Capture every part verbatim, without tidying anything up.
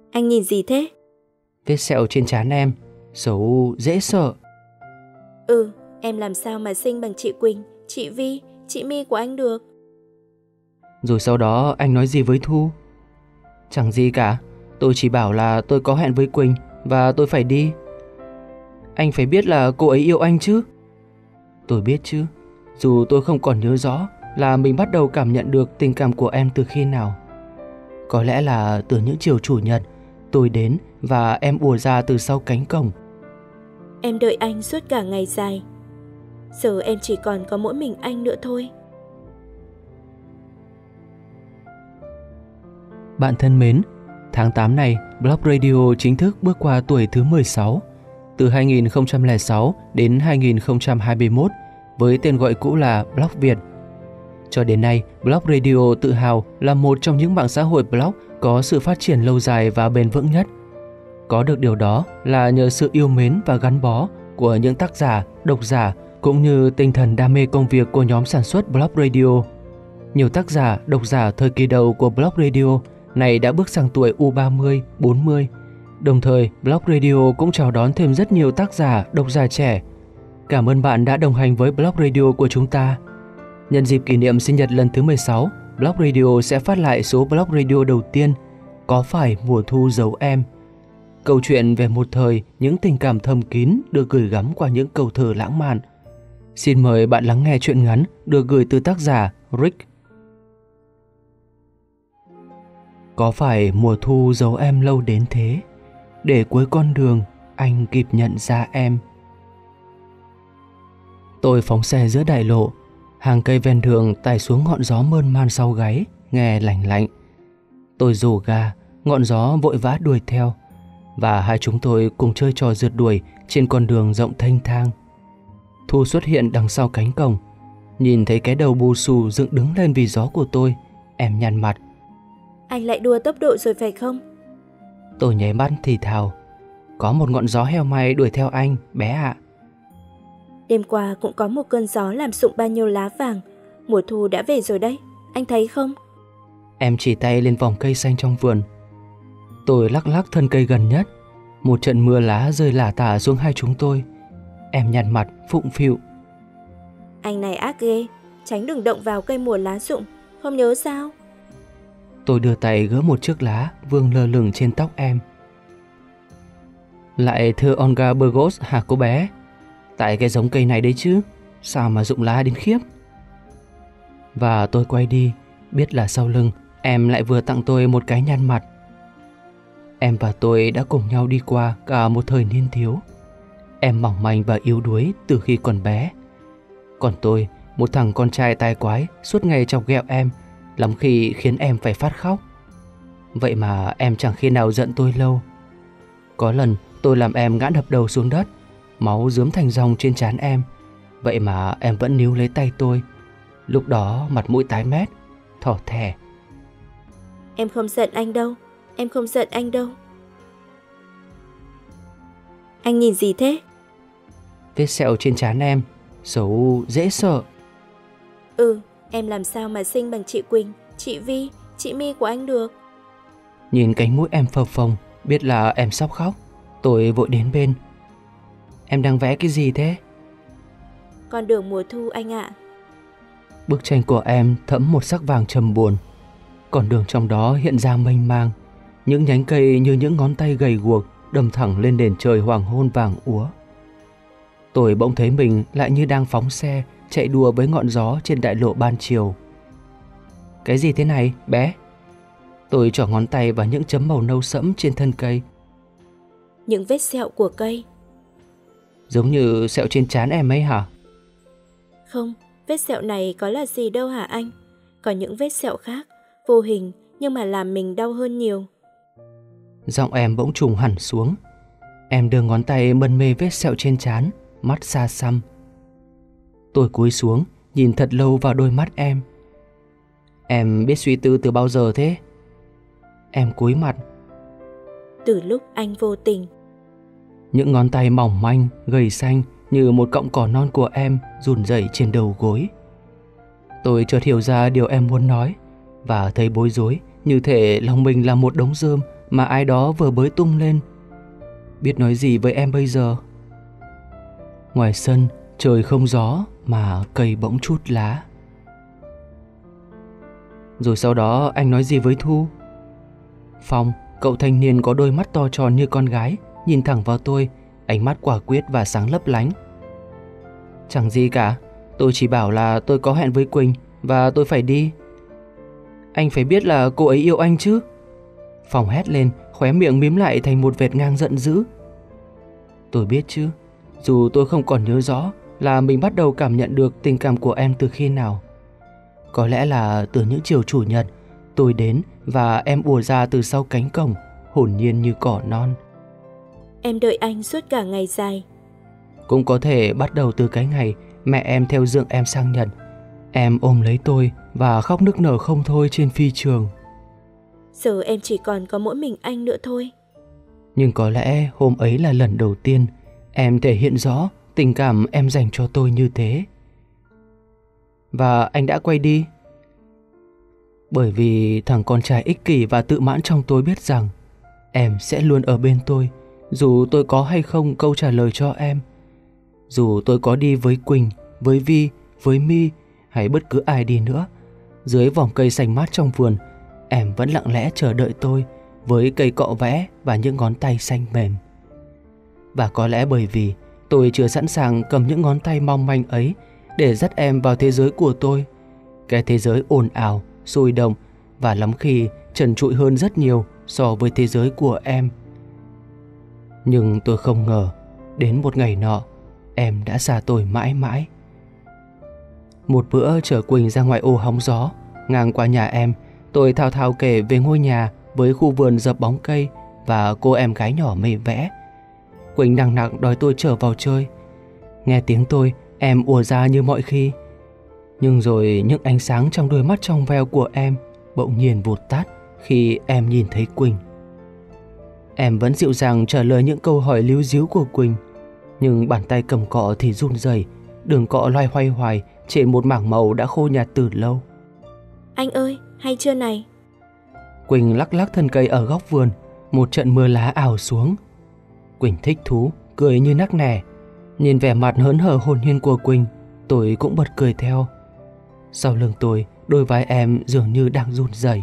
Anh nhìn gì thế? Vết sẹo trên trán em, xấu dễ sợ. Ừ, em làm sao mà xinh bằng chị Quỳnh, chị Vi, chị My của anh được? Rồi sau đó anh nói gì với Thu? Chẳng gì cả, tôi chỉ bảo là tôi có hẹn với Quỳnh và tôi phải đi. Anh phải biết là cô ấy yêu anh chứ. Tôi biết chứ, dù tôi không còn nhớ rõ là mình bắt đầu cảm nhận được tình cảm của em từ khi nào. Có lẽ là từ những chiều chủ nhật tôi đến và em ùa ra từ sau cánh cổng. Em đợi anh suốt cả ngày dài. Giờ em chỉ còn có mỗi mình anh nữa thôi. Bạn thân mến, tháng tám này, Blog Radio chính thức bước qua tuổi thứ mười sáu. Từ hai nghìn không trăm lẻ sáu đến hai nghìn không trăm hai mươi mốt với tên gọi cũ là Blog Việt. Cho đến nay, Blog Radio tự hào là một trong những mạng xã hội blog có sự phát triển lâu dài và bền vững nhất. Có được điều đó là nhờ sự yêu mến và gắn bó của những tác giả, độc giả cũng như tinh thần đam mê công việc của nhóm sản xuất Blog Radio. Nhiều tác giả, độc giả thời kỳ đầu của Blog Radio này đã bước sang tuổi U ba mươi, bốn mươi. Đồng thời, Blog Radio cũng chào đón thêm rất nhiều tác giả, độc giả trẻ. Cảm ơn bạn đã đồng hành với Blog Radio của chúng ta. Nhân dịp kỷ niệm sinh nhật lần thứ mười sáu, Blog Radio sẽ phát lại số Blog Radio đầu tiên, Có phải mùa thu giấu em. Câu chuyện về một thời, những tình cảm thầm kín được gửi gắm qua những câu thơ lãng mạn. Xin mời bạn lắng nghe truyện ngắn được gửi từ tác giả Rick. Có phải mùa thu giấu em lâu đến thế, để cuối con đường anh kịp nhận ra em. Tôi phóng xe giữa đại lộ, hàng cây ven đường tải xuống ngọn gió mơn man sau gáy, nghe lạnh lạnh. Tôi rồ ga, ngọn gió vội vã đuổi theo, và hai chúng tôi cùng chơi trò rượt đuổi trên con đường rộng thênh thang. Thu xuất hiện đằng sau cánh cổng, nhìn thấy cái đầu bù xù dựng đứng lên vì gió của tôi, em nhăn mặt. Anh lại đua tốc độ rồi phải không? Tôi nháy mắt thì thào, có một ngọn gió heo may đuổi theo anh, bé ạ. Đêm qua cũng có một cơn gió làm rụng bao nhiêu lá vàng. Mùa thu đã về rồi đấy, anh thấy không? Em chỉ tay lên vòng cây xanh trong vườn. Tôi lắc lắc thân cây gần nhất. Một trận mưa lá rơi lả tả xuống hai chúng tôi. Em nhăn mặt phụng phịu. Anh này ác ghê, tránh đừng động vào cây mùa lá rụng, không nhớ sao? Tôi đưa tay gỡ một chiếc lá vương lơ lửng trên tóc em. Lại thưa Olga Burgos hả cô bé? Tại cái giống cây này đấy chứ, sao mà rụng lá đến khiếp. Và tôi quay đi, biết là sau lưng em lại vừa tặng tôi một cái nhăn mặt. Em và tôi đã cùng nhau đi qua cả một thời niên thiếu. Em mỏng manh và yếu đuối từ khi còn bé. Còn tôi, một thằng con trai tai quái, suốt ngày chọc ghẹo em, lắm khi khiến em phải phát khóc. Vậy mà em chẳng khi nào giận tôi lâu. Có lần tôi làm em ngã đập đầu xuống đất, máu rướm thành dòng trên trán em. Vậy mà em vẫn níu lấy tay tôi. Lúc đó mặt mũi tái mét, thỏ thẻ. Em không giận anh đâu, em không giận anh đâu. Anh nhìn gì thế? Vết sẹo trên trán em, xấu dễ sợ. Ừ, em làm sao mà xinh bằng chị Quỳnh, chị Vi, chị My của anh được? Nhìn cánh mũi em phập phồng, biết là em sắp khóc. Tôi vội đến bên. Em đang vẽ cái gì thế? Con đường mùa thu anh ạ. Bức tranh của em thẫm một sắc vàng trầm buồn. Con đường trong đó hiện ra mênh mang. Những nhánh cây như những ngón tay gầy guộc đâm thẳng lên nền trời hoàng hôn vàng úa. Tôi bỗng thấy mình lại như đang phóng xe, chạy đua với ngọn gió trên đại lộ ban chiều. Cái gì thế này, bé? Tôi trỏ ngón tay vào những chấm màu nâu sẫm trên thân cây. Những vết sẹo của cây. Giống như sẹo trên trán em ấy hả? Không, vết sẹo này có là gì đâu hả anh? Có những vết sẹo khác, vô hình nhưng mà làm mình đau hơn nhiều. Giọng em bỗng trùng hẳn xuống. Em đưa ngón tay mân mê vết sẹo trên trán, mắt xa xăm. Tôi cúi xuống, nhìn thật lâu vào đôi mắt em. Em biết suy tư từ bao giờ thế? Em cúi mặt. Từ lúc anh vô tình. Những ngón tay mỏng manh, gầy xanh như một cọng cỏ non của em run rẩy trên đầu gối. Tôi chợt hiểu ra điều em muốn nói và thấy bối rối như thể lòng mình là một đống rơm mà ai đó vừa bới tung lên. Biết nói gì với em bây giờ? Ngoài sân, trời không gió mà cây bỗng trút lá. Rồi sau đó anh nói gì với Thu? Phong, cậu thanh niên có đôi mắt to tròn như con gái, nhìn thẳng vào tôi, ánh mắt quả quyết và sáng lấp lánh. Chẳng gì cả, tôi chỉ bảo là tôi có hẹn với Quỳnh và tôi phải đi. Anh phải biết là cô ấy yêu anh chứ? Phong hét lên, khóe miệng mím lại thành một vệt ngang giận dữ. Tôi biết chứ, dù tôi không còn nhớ rõ là mình bắt đầu cảm nhận được tình cảm của em từ khi nào. Có lẽ là từ những chiều chủ nhật, tôi đến và em ùa ra từ sau cánh cổng, hồn nhiên như cỏ non. Em đợi anh suốt cả ngày dài. Cũng có thể bắt đầu từ cái ngày mẹ em theo dượng em sang Nhật. Em ôm lấy tôi và khóc nức nở không thôi trên phi trường. Giờ em chỉ còn có mỗi mình anh nữa thôi. Nhưng có lẽ hôm ấy là lần đầu tiên em thể hiện rõ tình cảm em dành cho tôi như thế. Và anh đã quay đi. Bởi vì thằng con trai ích kỷ và tự mãn trong tôi biết rằng em sẽ luôn ở bên tôi, dù tôi có hay không câu trả lời cho em. Dù tôi có đi với Quỳnh, với Vi, với My hay bất cứ ai đi nữa, dưới vòng cây xanh mát trong vườn, em vẫn lặng lẽ chờ đợi tôi với cây cọ vẽ và những ngón tay xanh mềm. Và có lẽ bởi vì tôi chưa sẵn sàng cầm những ngón tay mong manh ấy để dắt em vào thế giới của tôi, cái thế giới ồn ào, sôi động và lắm khi trần trụi hơn rất nhiều so với thế giới của em. Nhưng tôi không ngờ, đến một ngày nọ, em đã xa tôi mãi mãi. Một bữa chở Quỳnh ra ngoài ô hóng gió, ngang qua nhà em, tôi thao thao kể về ngôi nhà với khu vườn dập bóng cây và cô em gái nhỏ mê vẽ. Quỳnh nằng nặc đòi tôi trở vào chơi. Nghe tiếng tôi, em ùa ra như mọi khi. Nhưng rồi những ánh sáng trong đôi mắt trong veo của em bỗng nhiên vụt tắt khi em nhìn thấy Quỳnh. Em vẫn dịu dàng trả lời những câu hỏi líu díu của Quỳnh, nhưng bàn tay cầm cọ thì run rẩy, đường cọ loay hoay hoài trên một mảng màu đã khô nhạt từ lâu. Anh ơi, hay chưa này? Quỳnh lắc lắc thân cây ở góc vườn, một trận mưa lá ào xuống. Quỳnh thích thú, cười như nắc nẻ. Nhìn vẻ mặt hớn hở hồn nhiên của Quỳnh, tôi cũng bật cười theo. Sau lưng tôi, đôi vai em dường như đang run rẩy.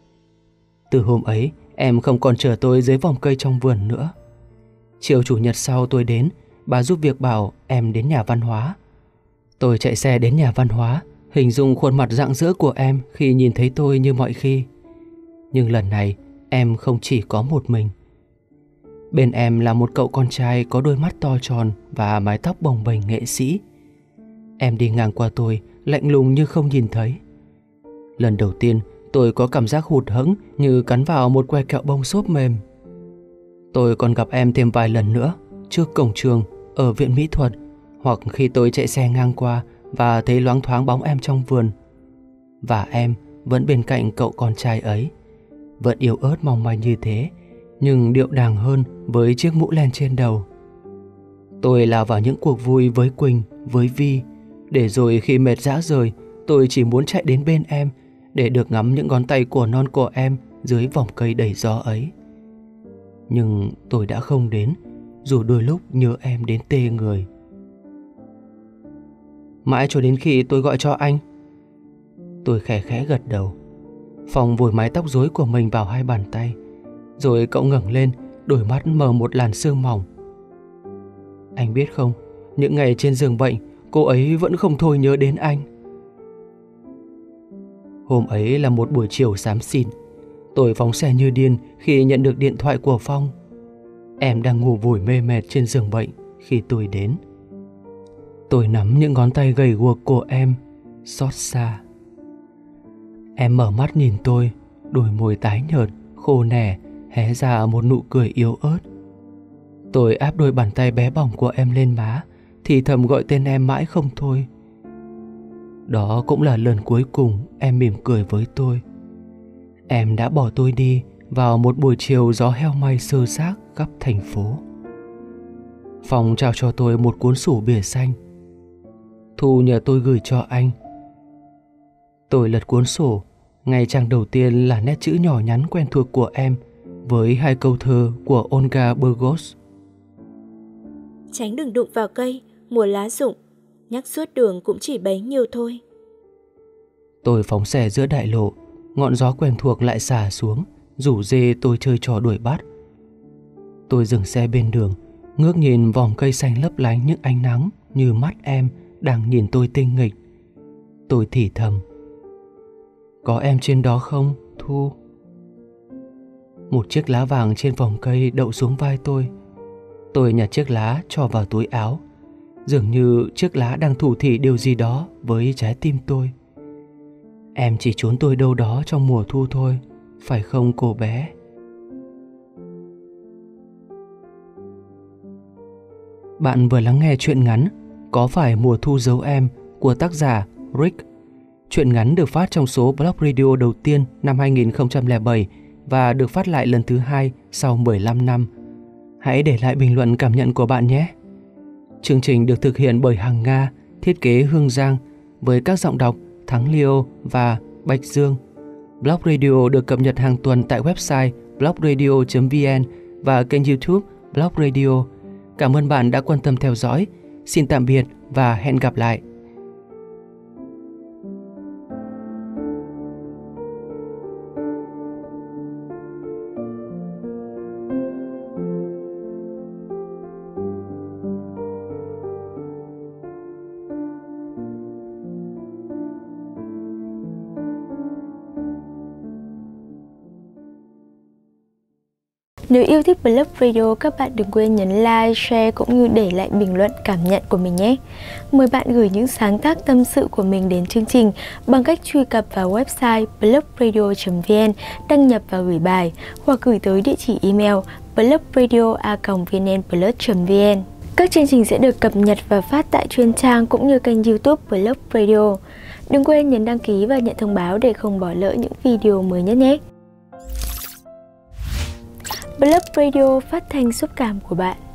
Từ hôm ấy, em không còn chờ tôi dưới vòng cây trong vườn nữa. Chiều chủ nhật sau tôi đến, bà giúp việc bảo em đến nhà văn hóa. Tôi chạy xe đến nhà văn hóa, hình dung khuôn mặt rạng rỡ của em khi nhìn thấy tôi như mọi khi. Nhưng lần này, em không chỉ có một mình. Bên em là một cậu con trai có đôi mắt to tròn và mái tóc bồng bềnh nghệ sĩ. Em đi ngang qua tôi, lạnh lùng như không nhìn thấy. Lần đầu tiên, tôi có cảm giác hụt hẫng như cắn vào một que kẹo bông xốp mềm. Tôi còn gặp em thêm vài lần nữa, trước cổng trường, ở viện mỹ thuật, hoặc khi tôi chạy xe ngang qua và thấy loáng thoáng bóng em trong vườn. Và em vẫn bên cạnh cậu con trai ấy, vẫn yếu ớt mong manh như thế, nhưng điệu đàng hơn với chiếc mũ len trên đầu. Tôi lao vào những cuộc vui với Quỳnh, với Vi, để rồi khi mệt rã rời, tôi chỉ muốn chạy đến bên em để được ngắm những ngón tay của non của em dưới vòng cây đầy gió ấy. Nhưng tôi đã không đến, dù đôi lúc nhớ em đến tê người. Mãi cho đến khi tôi gọi cho anh. Tôi khẽ khẽ gật đầu. Phong vùi mái tóc rối của mình vào hai bàn tay, rồi cậu ngẩng lên, đôi mắt mờ một làn sương mỏng. Anh biết không, những ngày trên giường bệnh, cô ấy vẫn không thôi nhớ đến anh. Hôm ấy là một buổi chiều xám xịt. Tôi phóng xe như điên khi nhận được điện thoại của Phong. Em đang ngủ vùi mê mệt trên giường bệnh khi tôi đến. Tôi nắm những ngón tay gầy guộc của em, xót xa. Em mở mắt nhìn tôi, đôi môi tái nhợt, khô nẻ, hé ra một nụ cười yếu ớt. Tôi áp đôi bàn tay bé bỏng của em lên má, thì thầm gọi tên em mãi không thôi. Đó cũng là lần cuối cùng em mỉm cười với tôi. Em đã bỏ tôi đi vào một buổi chiều gió heo may sơ xác khắp thành phố. Phong trao cho tôi một cuốn sổ bìa xanh. Thu nhờ tôi gửi cho anh. Tôi lật cuốn sổ, Ngay trang đầu tiên là nét chữ nhỏ nhắn quen thuộc của em với hai câu thơ của Olga Burgos. Tránh đừng đụng vào cây, mùa lá rụng, nhắc suốt đường cũng chỉ bấy nhiêu thôi. Tôi phóng xe giữa đại lộ, ngọn gió quen thuộc lại xả xuống, rủ rê tôi chơi trò đuổi bắt. Tôi dừng xe bên đường, ngước nhìn vòm cây xanh lấp lánh những ánh nắng như mắt em đang nhìn tôi tinh nghịch. Tôi thì thầm: có em trên đó không, Thu? Một chiếc lá vàng trên vòm cây đậu xuống vai tôi. Tôi nhặt chiếc lá cho vào túi áo. Dường như chiếc lá đang thủ thỉ điều gì đó với trái tim tôi. Em chỉ trốn tôi đâu đó trong mùa thu thôi, phải không cô bé? Bạn vừa lắng nghe truyện ngắn Có phải mùa thu giấu em của tác giả Rick. Truyện ngắn được phát trong số Blog Radio đầu tiên năm hai nghìn không trăm lẻ bảy và được phát lại lần thứ hai sau mười lăm năm. Hãy để lại bình luận cảm nhận của bạn nhé. Chương trình được thực hiện bởi Hằng Nga, thiết kế Hương Giang, với các giọng đọc Thắng Liêu và Bạch Dương. Blog Radio được cập nhật hàng tuần tại website blog radio chấm vn và kênh YouTube Blog Radio. Cảm ơn bạn đã quan tâm theo dõi. Xin tạm biệt và hẹn gặp lại. Nếu yêu thích Blog Radio, các bạn đừng quên nhấn like, share cũng như để lại bình luận cảm nhận của mình nhé. Mời bạn gửi những sáng tác tâm sự của mình đến chương trình bằng cách truy cập vào website blog radio chấm vn, đăng nhập và gửi bài, hoặc gửi tới địa chỉ email blog radio a còng v n plus chấm v n. Các chương trình sẽ được cập nhật và phát tại chuyên trang cũng như kênh YouTube Blog Radio. Đừng quên nhấn đăng ký và nhận thông báo để không bỏ lỡ những video mới nhất nhé. Blog Radio, phát thanh xúc cảm của bạn.